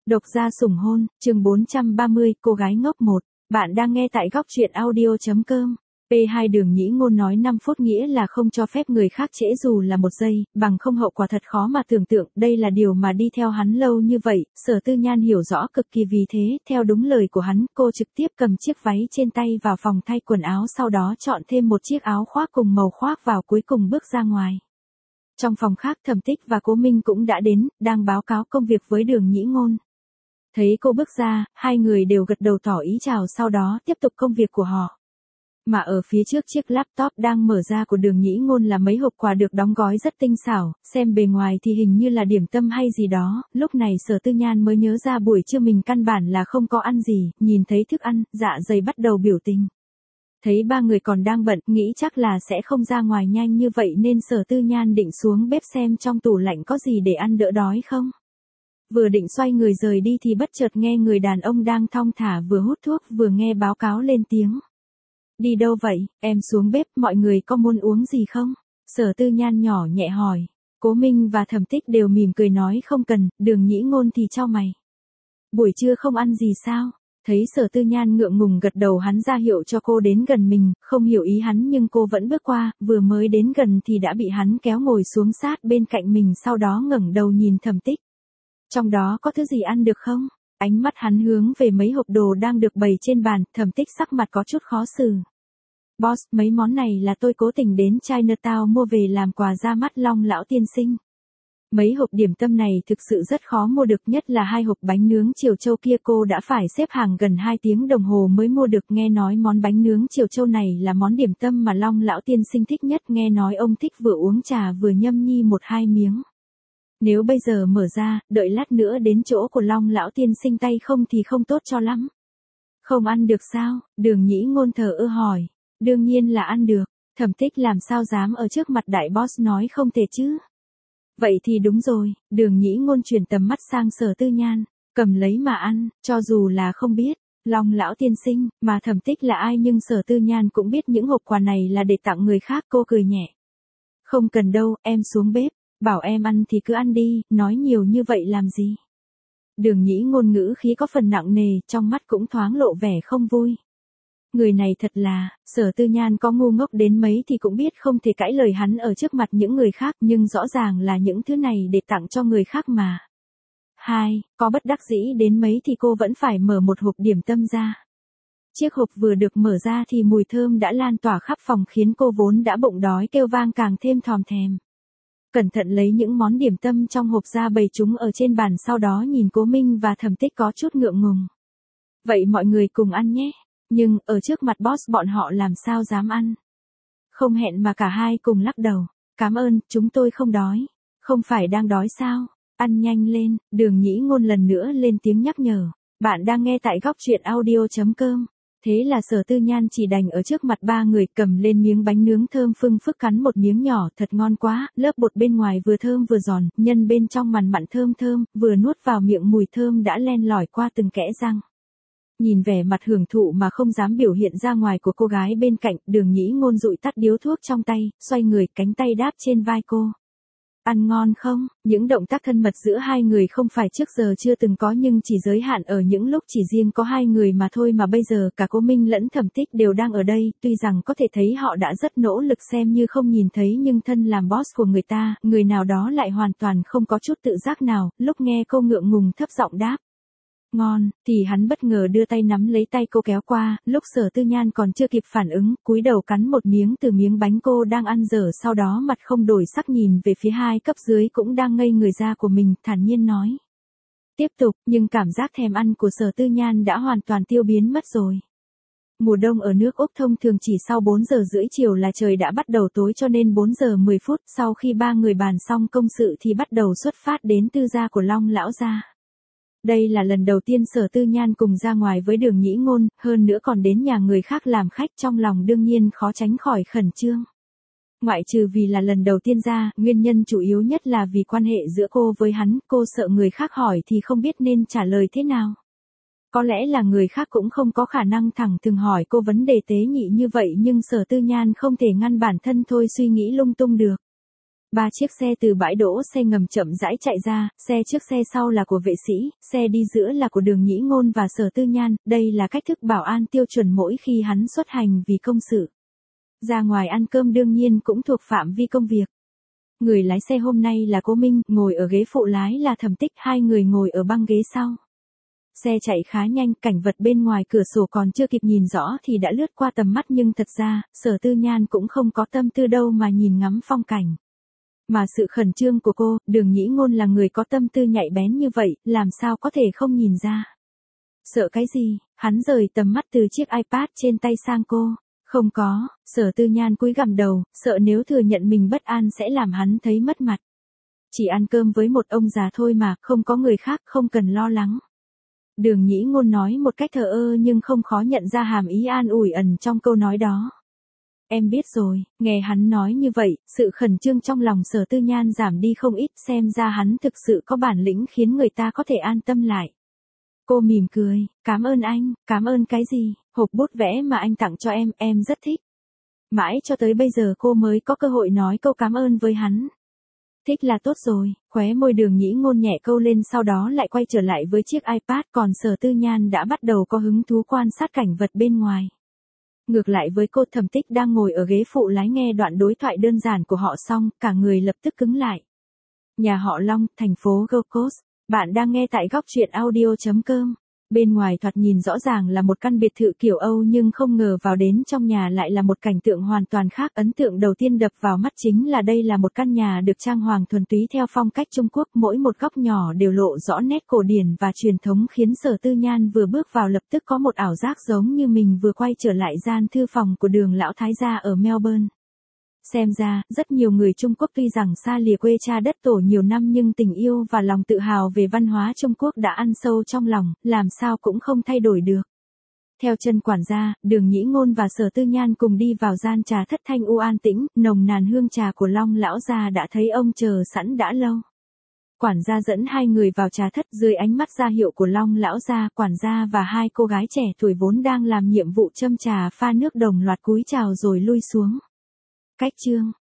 Độc gia sủng hôn, chương 430, cô gái ngốc 1. Bạn đang nghe tại góc truyện audio.com. P2 Đường Nhĩ Ngôn nói 5 phút nghĩa là không cho phép người khác trễ dù là 1 giây, bằng không hậu quả thật khó mà tưởng tượng, đây là điều mà đi theo hắn lâu như vậy, Sở Tư Nhan hiểu rõ cực kỳ vì thế, theo đúng lời của hắn, cô trực tiếp cầm chiếc váy trên tay vào phòng thay quần áo sau đó chọn thêm một chiếc áo khoác cùng màu khoác vào cuối cùng bước ra ngoài. Trong phòng khác Thẩm Tích và Cố Minh cũng đã đến, đang báo cáo công việc với Đường Nhĩ Ngôn. Thấy cô bước ra, hai người đều gật đầu tỏ ý chào sau đó tiếp tục công việc của họ. Mà ở phía trước chiếc laptop đang mở ra của Đường Nhĩ Ngôn là mấy hộp quà được đóng gói rất tinh xảo, xem bề ngoài thì hình như là điểm tâm hay gì đó, lúc này Sở Tư Nhan mới nhớ ra buổi trưa mình căn bản là không có ăn gì, nhìn thấy thức ăn, dạ dày bắt đầu biểu tình. Thấy ba người còn đang bận, nghĩ chắc là sẽ không ra ngoài nhanh như vậy nên Sở Tư Nhan định xuống bếp xem trong tủ lạnh có gì để ăn đỡ đói không. Vừa định xoay người rời đi thì bất chợt nghe người đàn ông đang thong thả vừa hút thuốc vừa nghe báo cáo lên tiếng. Đi đâu vậy, em xuống bếp, mọi người có muốn uống gì không? Sở Tư Nhan nhỏ nhẹ hỏi. Cố Minh và Thẩm Tích đều mỉm cười nói không cần, Đường Nhĩ Ngôn thì chau mày. Buổi trưa không ăn gì sao? Thấy Sở Tư Nhan ngượng ngùng gật đầu hắn ra hiệu cho cô đến gần mình, không hiểu ý hắn nhưng cô vẫn bước qua, vừa mới đến gần thì đã bị hắn kéo ngồi xuống sát bên cạnh mình sau đó ngẩng đầu nhìn Thẩm Tích. Trong đó có thứ gì ăn được không? Ánh mắt hắn hướng về mấy hộp đồ đang được bày trên bàn, Thẩm Tích sắc mặt có chút khó xử. Boss, mấy món này là tôi cố tình đến Chinatown mua về làm quà ra mắt Long lão tiên sinh. Mấy hộp điểm tâm này thực sự rất khó mua được, nhất là 2 hộp bánh nướng Triều Châu kia cô đã phải xếp hàng gần 2 tiếng đồng hồ mới mua được. Nghe nói món bánh nướng Triều Châu này là món điểm tâm mà Long lão tiên sinh thích nhất, nghe nói ông thích vừa uống trà vừa nhâm nhi 1-2 miếng. Nếu bây giờ mở ra, đợi lát nữa đến chỗ của Long lão tiên sinh tay không thì không tốt cho lắm. Không ăn được sao? Đường Nhĩ Ngôn thờ ơ hỏi. Đương nhiên là ăn được, Thẩm Tích làm sao dám ở trước mặt đại boss nói không thể chứ. Vậy thì đúng rồi, Đường Nhĩ Ngôn chuyển tầm mắt sang Sở Tư Nhan, cầm lấy mà ăn, cho dù là không biết, Long lão tiên sinh, mà Thẩm Tích là ai nhưng Sở Tư Nhan cũng biết những hộp quà này là để tặng người khác, cô cười nhẹ. Không cần đâu, em xuống bếp, bảo em ăn thì cứ ăn đi, nói nhiều như vậy làm gì. Đường Nhĩ Ngôn ngữ khí có phần nặng nề, trong mắt cũng thoáng lộ vẻ không vui. Người này thật là, Sở Tư Nhan có ngu ngốc đến mấy thì cũng biết không thể cãi lời hắn ở trước mặt những người khác nhưng rõ ràng là những thứ này để tặng cho người khác mà. Có bất đắc dĩ đến mấy thì cô vẫn phải mở một hộp điểm tâm ra. Chiếc hộp vừa được mở ra thì mùi thơm đã lan tỏa khắp phòng khiến cô vốn đã bụng đói kêu vang càng thêm thòm thèm. Cẩn thận lấy những món điểm tâm trong hộp ra bày chúng ở trên bàn sau đó nhìn Cố Minh và Thẩm Tích có chút ngượng ngùng. Vậy mọi người cùng ăn nhé. Nhưng, ở trước mặt boss bọn họ làm sao dám ăn. Không hẹn mà cả hai cùng lắc đầu. Cảm ơn, chúng tôi không đói. Không phải đang đói sao? Ăn nhanh lên, Đường Nhĩ Ngôn lần nữa lên tiếng nhắc nhở. Bạn đang nghe tại góc truyện audio.com. Thế là Sở Tư Nhan chỉ đành ở trước mặt ba người cầm lên miếng bánh nướng thơm phưng phức cắn một miếng nhỏ, thật ngon quá, lớp bột bên ngoài vừa thơm vừa giòn, nhân bên trong mặn mặn thơm thơm, vừa nuốt vào miệng mùi thơm đã len lỏi qua từng kẽ răng. Nhìn vẻ mặt hưởng thụ mà không dám biểu hiện ra ngoài của cô gái bên cạnh, Đường Nhĩ Ngôn dụi tắt điếu thuốc trong tay, xoay người cánh tay đáp trên vai cô. Ăn ngon không? Những động tác thân mật giữa hai người không phải trước giờ chưa từng có nhưng chỉ giới hạn ở những lúc chỉ riêng có hai người mà thôi mà bây giờ cả Cố Minh lẫn Thẩm Tích đều đang ở đây, tuy rằng có thể thấy họ đã rất nỗ lực xem như không nhìn thấy nhưng thân làm boss của người ta, người nào đó lại hoàn toàn không có chút tự giác nào, lúc nghe cô ngượng ngùng thấp giọng đáp. Ngon, thì hắn bất ngờ đưa tay nắm lấy tay cô kéo qua, lúc Sở Tư Nhan còn chưa kịp phản ứng, cúi đầu cắn một miếng từ miếng bánh cô đang ăn dở sau đó mặt không đổi sắc nhìn về phía 2 cấp dưới cũng đang ngây người ra của mình, thản nhiên nói. Tiếp tục, nhưng cảm giác thèm ăn của Sở Tư Nhan đã hoàn toàn tiêu biến mất rồi. Mùa đông ở nước Úc thông thường chỉ sau 4 giờ rưỡi chiều là trời đã bắt đầu tối cho nên 4 giờ 10 phút sau khi ba người bàn xong công sự thì bắt đầu xuất phát đến tư gia của Long lão gia. Đây là lần đầu tiên Sở Tư Nhan cùng ra ngoài với Đường Nhĩ Ngôn, hơn nữa còn đến nhà người khác làm khách trong lòng đương nhiên khó tránh khỏi khẩn trương. Ngoại trừ vì là lần đầu tiên ra, nguyên nhân chủ yếu nhất là vì quan hệ giữa cô với hắn, cô sợ người khác hỏi thì không biết nên trả lời thế nào. Có lẽ là người khác cũng không có khả năng thẳng thừng hỏi cô vấn đề tế nhị như vậy nhưng Sở Tư Nhan không thể ngăn bản thân thôi suy nghĩ lung tung được. Ba chiếc xe từ bãi đỗ xe ngầm chậm rãi chạy ra, xe trước xe sau là của vệ sĩ, xe đi giữa là của Đường Nhĩ Ngôn và Sở Tư Nhan, đây là cách thức bảo an tiêu chuẩn mỗi khi hắn xuất hành vì công sự. Ra ngoài ăn cơm đương nhiên cũng thuộc phạm vi công việc. Người lái xe hôm nay là Cố Minh, ngồi ở ghế phụ lái là Thẩm Tích, hai người ngồi ở băng ghế sau. Xe chạy khá nhanh, cảnh vật bên ngoài cửa sổ còn chưa kịp nhìn rõ thì đã lướt qua tầm mắt nhưng thật ra, Sở Tư Nhan cũng không có tâm tư đâu mà nhìn ngắm phong cảnh. Mà sự khẩn trương của cô, Đường Nhĩ Ngôn là người có tâm tư nhạy bén như vậy, làm sao có thể không nhìn ra. Sợ cái gì, hắn rời tầm mắt từ chiếc iPad trên tay sang cô. Không có, Sở Tư Nhan cúi gằm đầu, sợ nếu thừa nhận mình bất an sẽ làm hắn thấy mất mặt. Chỉ ăn cơm với một ông già thôi mà, không có người khác, không cần lo lắng. Đường Nhĩ Ngôn nói một cách thờ ơ nhưng không khó nhận ra hàm ý an ủi ẩn trong câu nói đó. Em biết rồi, nghe hắn nói như vậy, sự khẩn trương trong lòng Sở Tư Nhan giảm đi không ít, xem ra hắn thực sự có bản lĩnh khiến người ta có thể an tâm lại. Cô mỉm cười, cảm ơn anh, cảm ơn cái gì, hộp bút vẽ mà anh tặng cho em rất thích. Mãi cho tới bây giờ cô mới có cơ hội nói câu cảm ơn với hắn. Thích là tốt rồi, khóe môi Đường Nhĩ Ngôn nhẹ câu lên sau đó lại quay trở lại với chiếc iPad còn Sở Tư Nhan đã bắt đầu có hứng thú quan sát cảnh vật bên ngoài. Ngược lại với cô Thẩm Tích đang ngồi ở ghế phụ lái nghe đoạn đối thoại đơn giản của họ xong, cả người lập tức cứng lại. Nhà họ Long, thành phố Gold Coast. Bạn đang nghe tại góc truyện audio.com. Bên ngoài thoạt nhìn rõ ràng là một căn biệt thự kiểu Âu nhưng không ngờ vào đến trong nhà lại là một cảnh tượng hoàn toàn khác. Ấn tượng đầu tiên đập vào mắt chính là đây là một căn nhà được trang hoàng thuần túy theo phong cách Trung Quốc, mỗi một góc nhỏ đều lộ rõ nét cổ điển và truyền thống khiến Sở Tư Nhan vừa bước vào lập tức có một ảo giác giống như mình vừa quay trở lại gian thư phòng của Đường lão thái gia ở Melbourne. Xem ra, rất nhiều người Trung Quốc tuy rằng xa lìa quê cha đất tổ nhiều năm nhưng tình yêu và lòng tự hào về văn hóa Trung Quốc đã ăn sâu trong lòng, làm sao cũng không thay đổi được. Theo chân quản gia, Đường Nhĩ Ngôn và Sở Tư Nhan cùng đi vào gian trà thất thanh u an tĩnh, nồng nàn hương trà của Long lão gia đã thấy ông chờ sẵn đã lâu. Quản gia dẫn hai người vào trà thất dưới ánh mắt ra hiệu của Long lão gia, quản gia và hai cô gái trẻ tuổi vốn đang làm nhiệm vụ châm trà pha nước đồng loạt cúi chào rồi lui xuống. Cách chương